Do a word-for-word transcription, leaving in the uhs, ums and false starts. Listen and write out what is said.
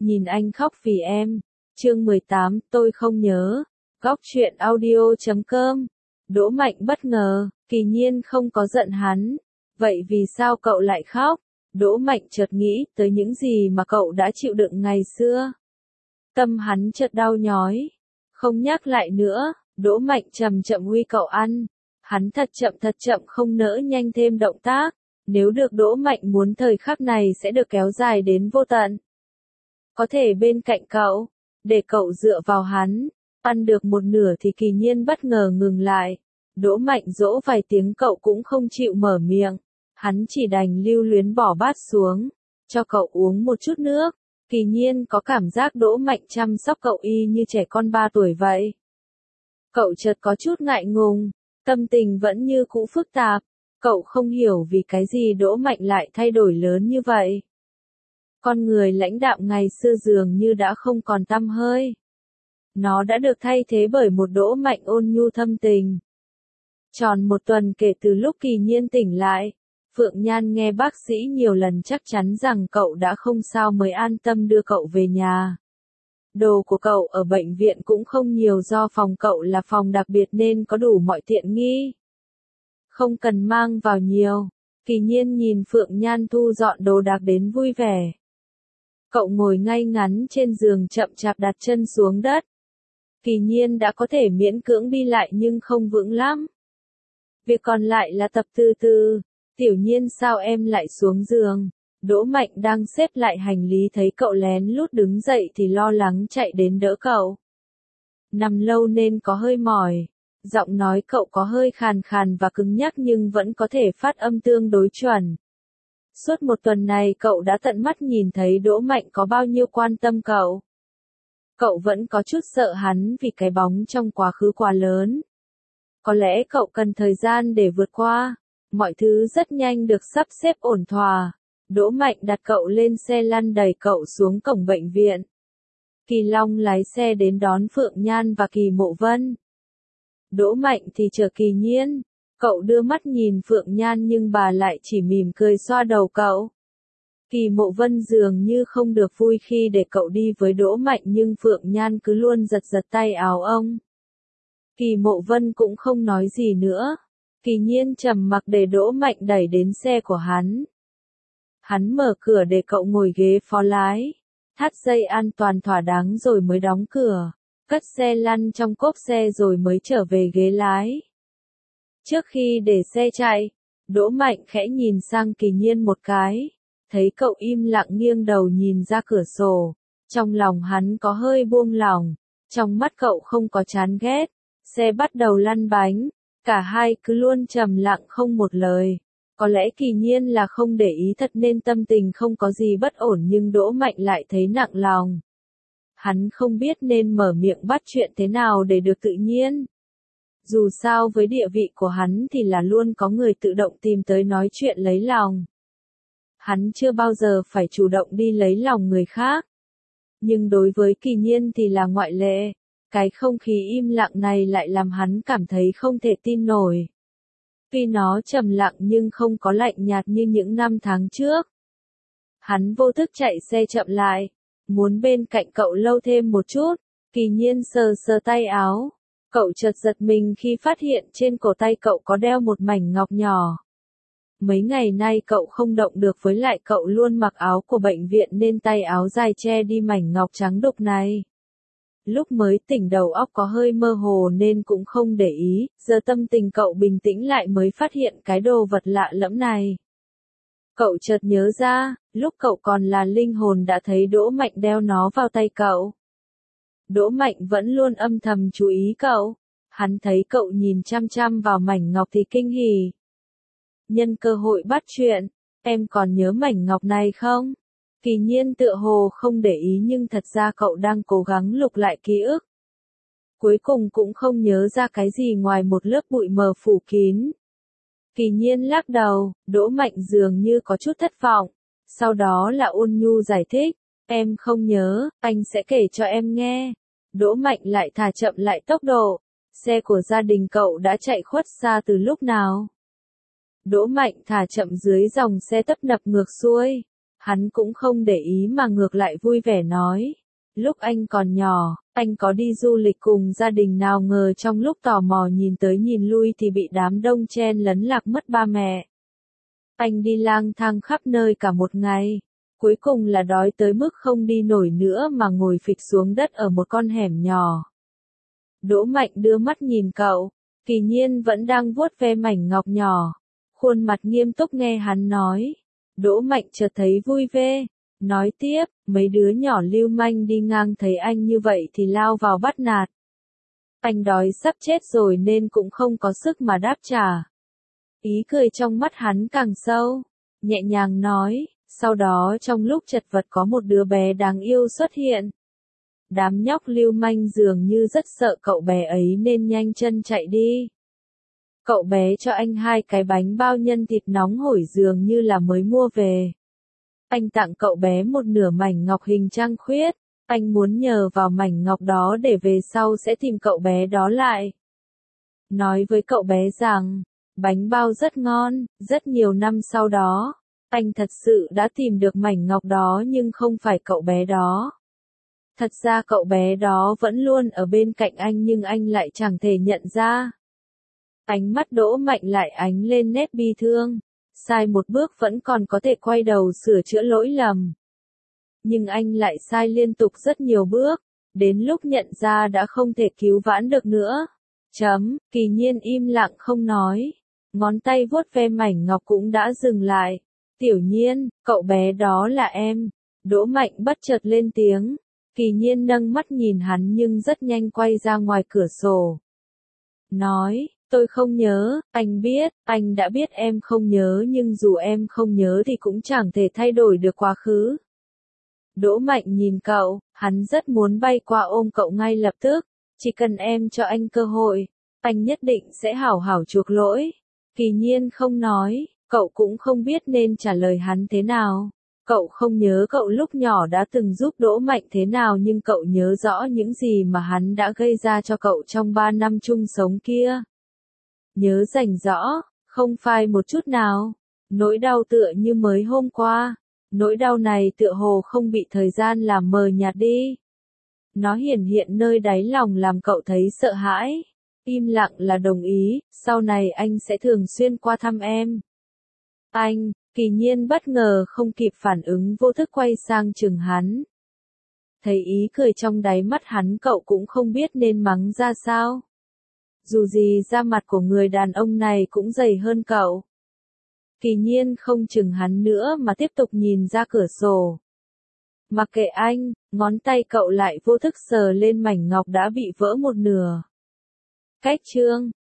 Nhìn anh khóc vì em. Chương mười tám, tôi không nhớ. Góc truyện audio chấm com. Đỗ Mạnh bất ngờ, Kỳ Nhiên không có giận hắn. Vậy vì sao cậu lại khóc? Đỗ Mạnh chợt nghĩ tới những gì mà cậu đã chịu đựng ngày xưa. Tâm hắn chợt đau nhói. Không nhắc lại nữa, Đỗ Mạnh chậm chậm uy cậu ăn. Hắn thật chậm thật chậm không nỡ nhanh thêm động tác. Nếu được Đỗ Mạnh muốn thời khắc này sẽ được kéo dài đến vô tận. Có thể bên cạnh cậu, để cậu dựa vào hắn. Ăn được một nửa thì Kỳ Nhiên bất ngờ ngừng lại. Đỗ Mạnh dỗ vài tiếng cậu cũng không chịu mở miệng. Hắn chỉ đành lưu luyến bỏ bát xuống. Cho cậu uống một chút nước. Kỳ Nhiên có cảm giác Đỗ Mạnh chăm sóc cậu y như trẻ con ba tuổi vậy. Cậu chợt có chút ngại ngùng. Tâm tình vẫn như cũ phức tạp. Cậu không hiểu vì cái gì Đỗ Mạnh lại thay đổi lớn như vậy. Con người lãnh đạm ngày xưa dường như đã không còn tăm hơi. Nó đã được thay thế bởi một Đỗ Mạnh ôn nhu thâm tình. Tròn một tuần kể từ lúc Kỳ Nhiên tỉnh lại, Phượng Nhan nghe bác sĩ nhiều lần chắc chắn rằng cậu đã không sao mới an tâm đưa cậu về nhà. Đồ của cậu ở bệnh viện cũng không nhiều do phòng cậu là phòng đặc biệt nên có đủ mọi tiện nghi. Không cần mang vào nhiều. Kỳ Nhiên nhìn Phượng Nhan thu dọn đồ đạc đến vui vẻ. Cậu ngồi ngay ngắn trên giường chậm chạp đặt chân xuống đất. Kỳ Nhiên đã có thể miễn cưỡng đi lại nhưng không vững lắm. Việc còn lại là tập từ từ. Tiểu Nhiên sao em lại xuống giường? Đỗ Mạnh đang xếp lại hành lý thấy cậu lén lút đứng dậy thì lo lắng chạy đến đỡ cậu. Nằm lâu nên có hơi mỏi. Giọng nói cậu có hơi khàn khàn và cứng nhắc nhưng vẫn có thể phát âm tương đối chuẩn. Suốt một tuần này cậu đã tận mắt nhìn thấy Đỗ Mạnh có bao nhiêu quan tâm cậu. Cậu vẫn có chút sợ hắn vì cái bóng trong quá khứ quá lớn. Có lẽ cậu cần thời gian để vượt qua. Mọi thứ rất nhanh được sắp xếp ổn thỏa. Đỗ Mạnh đặt cậu lên xe lăn đẩy cậu xuống cổng bệnh viện. Kỳ Long lái xe đến đón Phượng Nhan và Kỳ Mộ Vân. Đỗ Mạnh thì chờ Kỳ Nhiên. Cậu đưa mắt nhìn Phượng Nhan nhưng bà lại chỉ mỉm cười xoa đầu cậu. Kỳ Mộ Vân dường như không được vui khi để cậu đi với Đỗ Mạnh nhưng Phượng Nhan cứ luôn giật giật tay áo ông. Kỳ Mộ Vân cũng không nói gì nữa. Kỳ Nhiên trầm mặc để Đỗ Mạnh đẩy đến xe của hắn. Hắn mở cửa để cậu ngồi ghế phó lái. Thắt dây an toàn thỏa đáng rồi mới đóng cửa. Cất xe lăn trong cốp xe rồi mới trở về ghế lái. Trước khi để xe chạy, Đỗ Mạnh khẽ nhìn sang Kỳ Nhiên một cái. Thấy cậu im lặng nghiêng đầu nhìn ra cửa sổ. Trong lòng hắn có hơi buông lỏng. Trong mắt cậu không có chán ghét. Xe bắt đầu lăn bánh. Cả hai cứ luôn trầm lặng không một lời. Có lẽ Kỳ Nhiên là không để ý thật nên tâm tình không có gì bất ổn nhưng Đỗ Mạnh lại thấy nặng lòng. Hắn không biết nên mở miệng bắt chuyện thế nào để được tự nhiên. Dù sao với địa vị của hắn thì là luôn có người tự động tìm tới nói chuyện lấy lòng. Hắn chưa bao giờ phải chủ động đi lấy lòng người khác. Nhưng đối với Kỳ Nhiên thì là ngoại lệ. Cái không khí im lặng này lại làm hắn cảm thấy không thể tin nổi. Tuy nó trầm lặng nhưng không có lạnh nhạt như những năm tháng trước. Hắn vô thức chạy xe chậm lại. Muốn bên cạnh cậu lâu thêm một chút. Kỳ Nhiên sờ sờ tay áo. Cậu chợt giật mình khi phát hiện trên cổ tay cậu có đeo một mảnh ngọc nhỏ. Mấy ngày nay cậu không động được với lại cậu luôn mặc áo của bệnh viện nên tay áo dài che đi mảnh ngọc trắng đục này. Lúc mới tỉnh đầu óc có hơi mơ hồ nên cũng không để ý, giờ tâm tình cậu bình tĩnh lại mới phát hiện cái đồ vật lạ lẫm này. Cậu chợt nhớ ra, lúc cậu còn là linh hồn đã thấy Đỗ Mạnh đeo nó vào tay cậu. Đỗ Mạnh vẫn luôn âm thầm chú ý cậu. Hắn thấy cậu nhìn chăm chăm vào mảnh ngọc thì kinh hỉ. Nhân cơ hội bắt chuyện, em còn nhớ mảnh ngọc này không? Kỳ Nhiên tựa hồ không để ý nhưng thật ra cậu đang cố gắng lục lại ký ức. Cuối cùng cũng không nhớ ra cái gì ngoài một lớp bụi mờ phủ kín. Kỳ Nhiên lắc đầu, Đỗ Mạnh dường như có chút thất vọng. Sau đó là ôn nhu giải thích, em không nhớ, anh sẽ kể cho em nghe. Đỗ Mạnh lại thả chậm lại tốc độ. Xe của gia đình cậu đã chạy khuất xa từ lúc nào? Đỗ Mạnh thả chậm dưới dòng xe tấp nập ngược xuôi. Hắn cũng không để ý mà ngược lại vui vẻ nói. Lúc anh còn nhỏ, anh có đi du lịch cùng gia đình nào ngờ trong lúc tò mò nhìn tới nhìn lui thì bị đám đông chen lấn lạc mất ba mẹ. Anh đi lang thang khắp nơi cả một ngày. Cuối cùng là đói tới mức không đi nổi nữa mà ngồi phịch xuống đất ở một con hẻm nhỏ. Đỗ Mạnh đưa mắt nhìn cậu. Kỳ Nhiên vẫn đang vuốt ve mảnh ngọc nhỏ. Khuôn mặt nghiêm túc nghe hắn nói. Đỗ Mạnh chợt thấy vui vẻ. Nói tiếp, mấy đứa nhỏ lưu manh đi ngang thấy anh như vậy thì lao vào bắt nạt. Anh đói sắp chết rồi nên cũng không có sức mà đáp trả. Ý cười trong mắt hắn càng sâu. Nhẹ nhàng nói, sau đó trong lúc chật vật có một đứa bé đáng yêu xuất hiện. Đám nhóc lưu manh dường như rất sợ cậu bé ấy nên nhanh chân chạy đi. Cậu bé cho anh hai cái bánh bao nhân thịt nóng hổi dường như là mới mua về. Anh tặng cậu bé một nửa mảnh ngọc hình trăng khuyết. Anh muốn nhờ vào mảnh ngọc đó để về sau sẽ tìm cậu bé đó lại. Nói với cậu bé rằng, bánh bao rất ngon, rất nhiều năm sau đó, anh thật sự đã tìm được mảnh ngọc đó nhưng không phải cậu bé đó. Thật ra cậu bé đó vẫn luôn ở bên cạnh anh nhưng anh lại chẳng thể nhận ra. Ánh mắt Đỗ Mạnh lại ánh lên nét bi thương. Sai một bước vẫn còn có thể quay đầu sửa chữa lỗi lầm. Nhưng anh lại sai liên tục rất nhiều bước. Đến lúc nhận ra đã không thể cứu vãn được nữa. Chấm, Kỳ Nhiên im lặng không nói. Ngón tay vuốt ve mảnh ngọc cũng đã dừng lại. Tiểu Nhiên, cậu bé đó là em. Đỗ Mạnh bất chợt lên tiếng. Kỳ Nhiên nâng mắt nhìn hắn nhưng rất nhanh quay ra ngoài cửa sổ. Nói, tôi không nhớ, anh biết, anh đã biết em không nhớ nhưng dù em không nhớ thì cũng chẳng thể thay đổi được quá khứ. Đỗ Mạnh nhìn cậu, hắn rất muốn bay qua ôm cậu ngay lập tức. Chỉ cần em cho anh cơ hội, anh nhất định sẽ hảo hảo chuộc lỗi. Kỳ Nhiên không nói, cậu cũng không biết nên trả lời hắn thế nào. Cậu không nhớ cậu lúc nhỏ đã từng giúp Đỗ Mạnh thế nào nhưng cậu nhớ rõ những gì mà hắn đã gây ra cho cậu trong ba năm chung sống kia. Nhớ rành rõ, không phai một chút nào. Nỗi đau tựa như mới hôm qua. Nỗi đau này tựa hồ không bị thời gian làm mờ nhạt đi. Nó hiển hiện nơi đáy lòng làm cậu thấy sợ hãi. Im lặng là đồng ý, sau này anh sẽ thường xuyên qua thăm em. Anh, Kỳ Nhiên bất ngờ không kịp phản ứng vô thức quay sang chừng hắn. Thấy ý cười trong đáy mắt hắn cậu cũng không biết nên mắng ra sao. Dù gì da mặt của người đàn ông này cũng dày hơn cậu. Kỳ Nhiên không chừng hắn nữa mà tiếp tục nhìn ra cửa sổ. Mặc kệ anh, ngón tay cậu lại vô thức sờ lên mảnh ngọc đã bị vỡ một nửa. Cách chương